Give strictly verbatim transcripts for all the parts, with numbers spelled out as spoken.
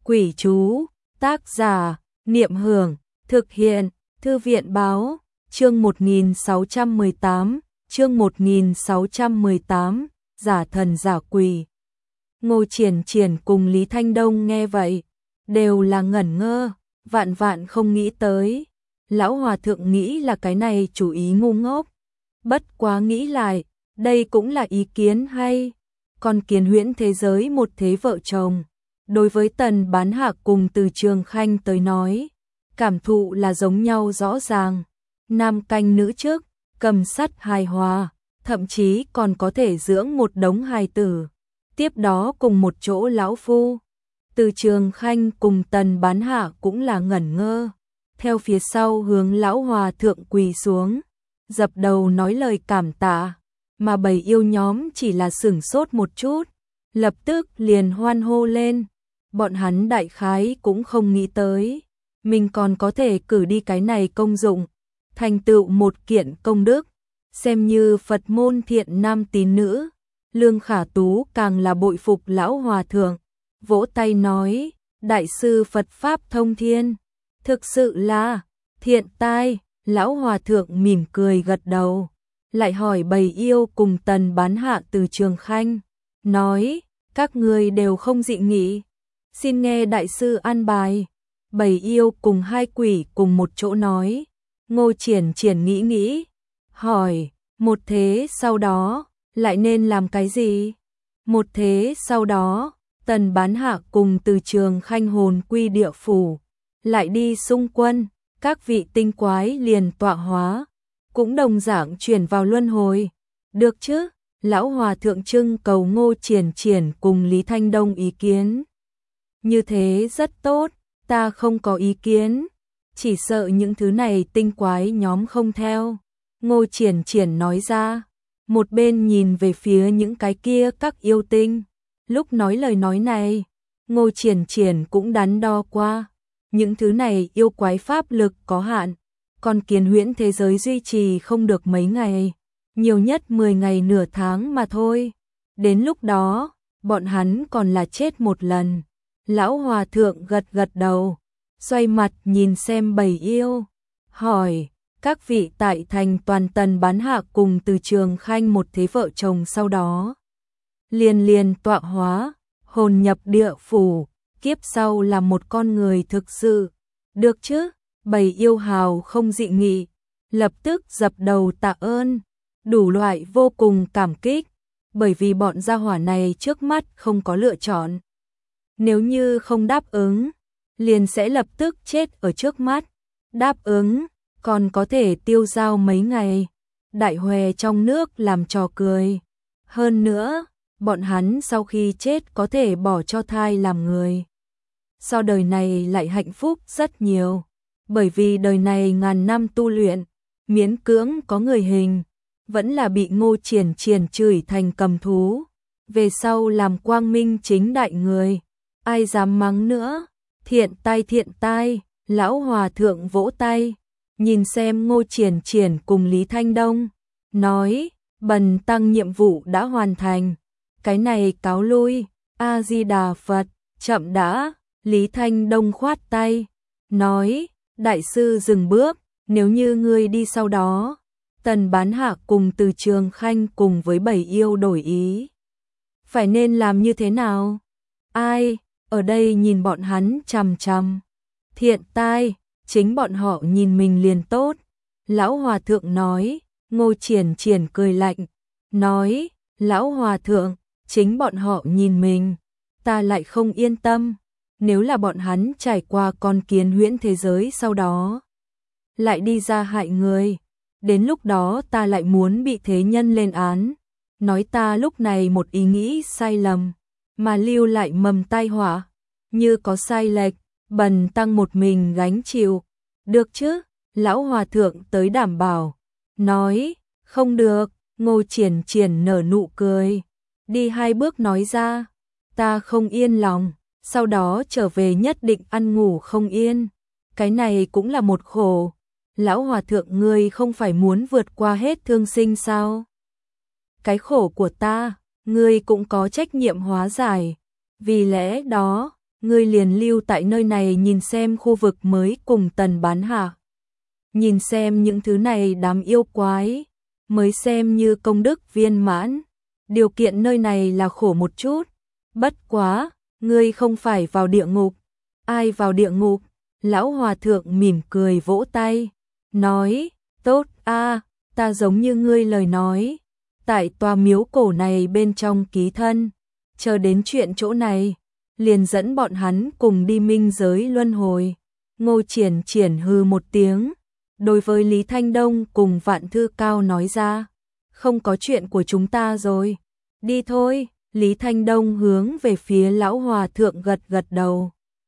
Quỷ chú, tác giả, Niệm Hưởng, thực hiện, Thư viện báo, chương một nghìn sáu trăm mười tám, chương một nghìn sáu trăm mười tám, giả thần giả quỷ. Ngô Triển Triển cùng Lý Thanh Đông nghe vậy, đều là ngẩn ngơ, vạn vạn không nghĩ tới. Lão Hòa Thượng nghĩ là cái này chủ ý ngu ngốc. Bất quá nghĩ lại, đây cũng là ý kiến hay. Còn Kiến Huyễn thế giới một thế vợ chồng. Đối với Tần Bán Hạ cùng Từ Trường Khanh tới nói, cảm thụ là giống nhau rõ ràng. Nam canh nữ trước, cầm sắt hài hòa, thậm chí còn có thể dưỡng một đống hài tử. Tiếp đó cùng một chỗ lão phu. Từ Trường Khanh cùng Tần Bán Hạ cũng là ngẩn ngơ. Theo phía sau hướng lão Hòa Thượng quỳ xuống, dập đầu nói lời cảm tạ. Mà bầy yêu nhóm chỉ là sửng sốt một chút, lập tức liền hoan hô lên. Bọn hắn đại khái cũng không nghĩ tới, mình còn có thể cử đi cái này công dụng, thành tựu một kiện công đức, xem như Phật môn thiện nam tín nữ. Lương Khả Tú càng là bội phục lão Hòa Thượng, vỗ tay nói, đại sư Phật Pháp thông thiên, thực sự là thiện tai. Lão Hòa Thượng mỉm cười gật đầu, lại hỏi bầy yêu cùng Tần Bán Hạ Từ Trường Khanh, nói, các người đều không dị nghị, xin nghe đại sư an bài. Bầy yêu cùng hai quỷ cùng một chỗ nói. Ngô Triển Triển nghĩ nghĩ, hỏi, một thế sau đó, lại nên làm cái gì? Một thế sau đó, Tần Bán Hạ cùng Từ Trường Khanh hồn quy địa phủ, lại đi xung quân, các vị tinh quái liền tọa hóa, cũng đồng dạng chuyển vào luân hồi. Được chứ? Lão Hòa Thượng trưng cầu Ngô Triển Triển cùng Lý Thanh Đông ý kiến. Như thế rất tốt, ta không có ý kiến, chỉ sợ những thứ này tinh quái nhóm không theo. Ngô Triển Triển nói ra, một bên nhìn về phía những cái kia các yêu tinh. Lúc nói lời nói này, Ngô Triển Triển cũng đắn đo qua. Những thứ này yêu quái pháp lực có hạn, còn Kiến Huyễn thế giới duy trì không được mấy ngày, nhiều nhất mười ngày nửa tháng mà thôi. Đến lúc đó, bọn hắn còn là chết một lần. Lão Hòa Thượng gật gật đầu, xoay mặt nhìn xem bầy yêu, hỏi, các vị tại thành toàn Tần Bán Hạ cùng Từ Trường Khanh một thế vợ chồng sau đó, liền liền tọa hóa, hồn nhập địa phủ, kiếp sau là một con người thực sự, được chứ? Bầy yêu hào không dị nghị, lập tức dập đầu tạ ơn, đủ loại vô cùng cảm kích, bởi vì bọn gia hỏa này trước mắt không có lựa chọn. Nếu như không đáp ứng, liền sẽ lập tức chết ở trước mắt. Đáp ứng, còn có thể tiêu dao mấy ngày, đại hòe trong nước làm trò cười. Hơn nữa, bọn hắn sau khi chết có thể bỏ cho thai làm người. Sau đời này lại hạnh phúc rất nhiều, bởi vì đời này ngàn năm tu luyện, miễn cưỡng có người hình, vẫn là bị Ngô Triển Triển chửi thành cầm thú. Về sau làm quang minh chính đại người, ai dám mắng nữa. Thiện tai thiện tai. Lão Hòa Thượng vỗ tay, nhìn xem Ngô Triển Triển cùng Lý Thanh Đông, nói, bần tăng nhiệm vụ đã hoàn thành, cái này cáo lui. A Di Đà Phật. Chậm đã. Lý Thanh Đông khoát tay, nói, đại sư dừng bước, nếu như ngươi đi sau đó, Tần Bán Hạ cùng Từ Trường Khanh cùng với bầy yêu đổi ý, phải nên làm như thế nào? Ai ở đây nhìn bọn hắn chằm chằm? Thiện tai, chính bọn họ nhìn mình liền tốt. Lão Hòa Thượng nói. Ngô Triển Triển cười lạnh, nói, Lão Hòa Thượng, chính bọn họ nhìn mình, ta lại không yên tâm. Nếu là bọn hắn trải qua con Kiến Huyễn thế giới sau đó, lại đi ra hại người, đến lúc đó ta lại muốn bị thế nhân lên án, nói ta lúc này một ý nghĩ sai lầm, mà lưu lại mầm tai họa, như có sai lệch, bần tăng một mình gánh chịu, được chứ? Lão Hòa Thượng tới đảm bảo, nói, không được. Ngô Triển Triển nở nụ cười, đi hai bước nói ra, ta không yên lòng, sau đó trở về nhất định ăn ngủ không yên, cái này cũng là một khổ. Lão Hòa Thượng ngươi không phải muốn vượt qua hết thương sinh sao? Cái khổ của ta, ngươi cũng có trách nhiệm hóa giải, vì lẽ đó, ngươi liền lưu tại nơi này nhìn xem khu vực mới cùng Tần Bán Hạ. Nhìn xem những thứ này đám yêu quái, mới xem như công đức viên mãn. Điều kiện nơi này là khổ một chút, bất quá, ngươi không phải vào địa ngục. Ai vào địa ngục? Lão Hòa Thượng mỉm cười vỗ tay, nói, tốt a, ta giống như ngươi lời nói, tại tòa miếu cổ này bên trong ký thân, chờ đến chuyện chỗ này, liền dẫn bọn hắn cùng đi minh giới luân hồi. Ngô Triển Triển hừ một tiếng, đối với Lý Thanh Đông cùng Vạn Thư Cao nói ra, không có chuyện của chúng ta rồi, đi thôi. Lý Thanh Đông hướng về phía Lão Hòa Thượng gật gật đầu.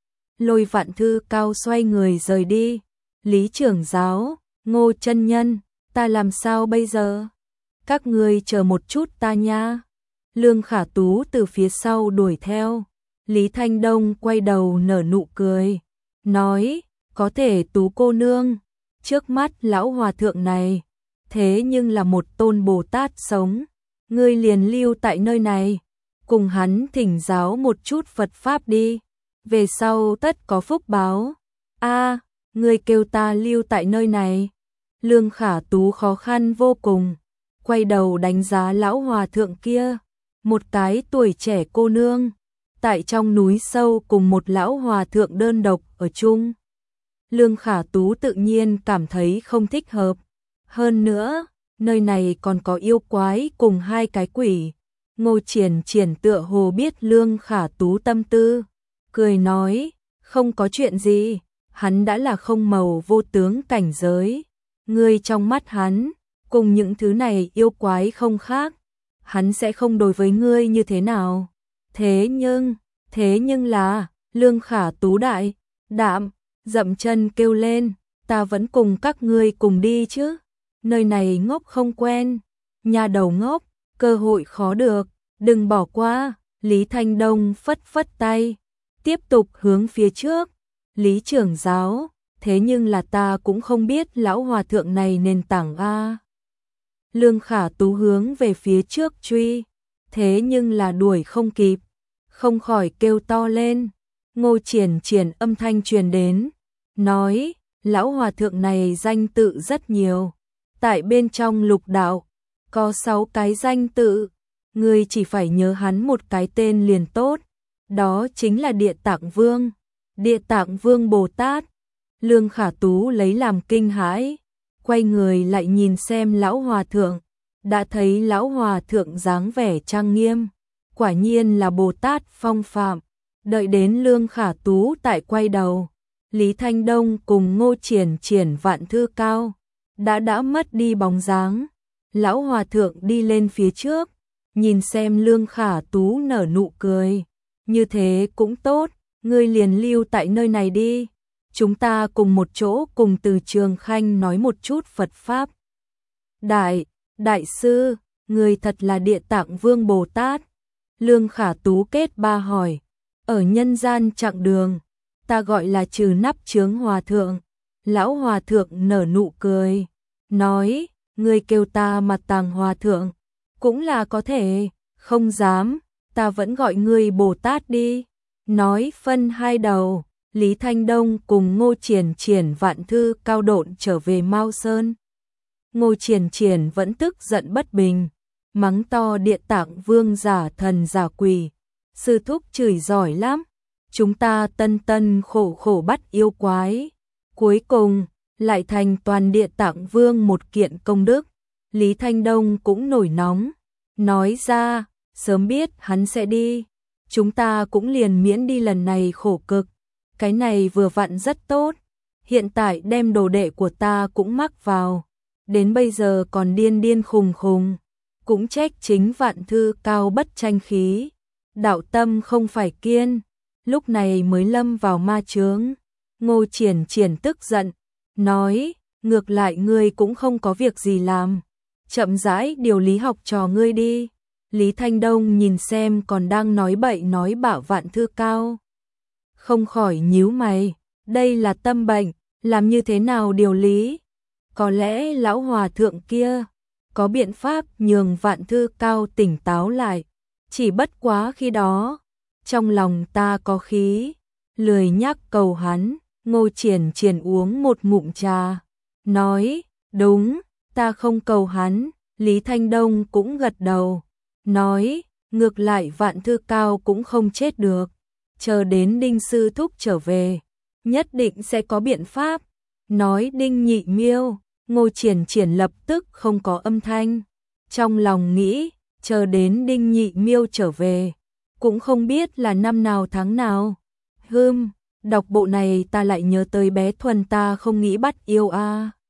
Lôi Vạn Thư Cao xoay người rời đi. Lý trưởng giáo, Ngô chân nhân, ta làm sao bây giờ? Các ngươi chờ một chút ta nha. Lương Khả Tú từ phía sau đuổi theo. Lý Thanh Đông quay đầu nở nụ cười, nói, có thể Tú cô nương, trước mắt Lão Hòa Thượng này, thế nhưng là một tôn Bồ Tát sống, ngươi liền lưu tại nơi này, cùng hắn thỉnh giáo một chút Phật Pháp đi, về sau tất có phúc báo. A, ngươi kêu ta lưu tại nơi này. Lương Khả Tú khó khăn vô cùng, quay đầu đánh giá Lão Hòa Thượng kia, một cái tuổi trẻ cô nương, tại trong núi sâu cùng một Lão Hòa Thượng đơn độc ở chung. Lương Khả Tú tự nhiên cảm thấy không thích hợp. Hơn nữa, nơi này còn có yêu quái cùng hai cái quỷ. Ngô Triển Triển tựa hồ biết Lương Khả Tú tâm tư, cười nói, không có chuyện gì, hắn đã là không màu vô tướng cảnh giới. Ngươi trong mắt hắn, cùng những thứ này yêu quái không khác, hắn sẽ không đối với ngươi như thế nào. Thế nhưng, thế nhưng là, Lương Khả Tú đại, đạm, dậm chân kêu lên, ta vẫn cùng các ngươi cùng đi chứ, nơi này ngốc không quen, nhà đầu ngốc, cơ hội khó được, đừng bỏ qua. Lý Thanh Đông phất phất tay, tiếp tục hướng phía trước. Lý trưởng giáo, thế nhưng là ta cũng không biết Lão Hòa Thượng này nền tảng a. Lương Khả Tú hướng về phía trước truy, thế nhưng là đuổi không kịp, không khỏi kêu to lên. Ngô Triển Triển âm thanh truyền đến, nói, Lão Hòa Thượng này danh tự rất nhiều, tại bên trong lục đạo, có sáu cái danh tự, ngươi chỉ phải nhớ hắn một cái tên liền tốt, đó chính là Địa Tạng Vương, Địa Tạng Vương Bồ Tát. Lương Khả Tú lấy làm kinh hãi, quay người lại nhìn xem Lão Hòa Thượng, đã thấy Lão Hòa Thượng dáng vẻ trang nghiêm, quả nhiên là Bồ Tát phong phạm. Đợi đến Lương Khả Tú tại quay đầu, Lý Thanh Đông cùng Ngô Triển Triển Vạn Thư Cao đã đã mất đi bóng dáng. Lão Hòa Thượng đi lên phía trước, nhìn xem Lương Khả Tú nở nụ cười, như thế cũng tốt, ngươi liền lưu tại nơi này đi, chúng ta cùng một chỗ cùng Từ Trường Khanh nói một chút Phật Pháp. Đại, đại sư, người thật là Địa Tạng Vương Bồ Tát. Lương Khả Tú kết ba hỏi, ở nhân gian chặng đường, ta gọi là trừ nắp chướng hòa thượng. Lão Hòa Thượng nở nụ cười, nói, ngươi kêu ta Mặt Tàng Hòa Thượng, cũng là có thể, không dám, ta vẫn gọi ngươi Bồ Tát đi. Nói phân hai đầu, Lý Thanh Đông cùng Ngô Triển Triển Vạn Thư Cao độn trở về Mao Sơn. Ngô Triển Triển vẫn tức giận bất bình, mắng to Địa Tạng Vương giả thần giả quỷ, sư thúc chửi giỏi lắm, chúng ta tân tân khổ khổ bắt yêu quái, cuối cùng lại thành toàn Địa Tạng Vương một kiện công đức. Lý Thanh Đông cũng nổi nóng, nói ra, sớm biết hắn sẽ đi, chúng ta cũng liền miễn đi lần này khổ cực, cái này vừa vặn rất tốt, hiện tại đem đồ đệ của ta cũng mắc vào, đến bây giờ còn điên điên khùng khùng, cũng trách chính Vạn Thư Cao bất tranh khí, đạo tâm không phải kiên, lúc này mới lâm vào ma chướng. Ngô Triển Triển tức giận, nói, ngược lại ngươi cũng không có việc gì làm, chậm rãi điều lý học trò ngươi đi. Lý Thanh Đông nhìn xem còn đang nói bậy nói bạo Vạn Thư Cao, không khỏi nhíu mày, đây là tâm bệnh, làm như thế nào điều lý? Có lẽ Lão Hòa Thượng kia có biện pháp nhường Vạn Thư Cao tỉnh táo lại, chỉ bất quá khi đó, trong lòng ta có khí, lười nhắc cầu hắn. Ngô Triển Triển uống một ngụm trà, nói, đúng, ta không cầu hắn. Lý Thanh Đông cũng gật đầu, nói, ngược lại Vạn Thư Cao cũng không chết được, chờ đến Đinh sư thúc trở về, nhất định sẽ có biện pháp. Nói Đinh Nhị Miêu, Ngô Triển Triển lập tức không có âm thanh, trong lòng nghĩ, chờ đến Đinh Nhị Miêu trở về, cũng không biết là năm nào tháng nào. Hừm, đọc bộ này ta lại nhớ tới bé Thuần ta không nghĩ bắt yêu a. À.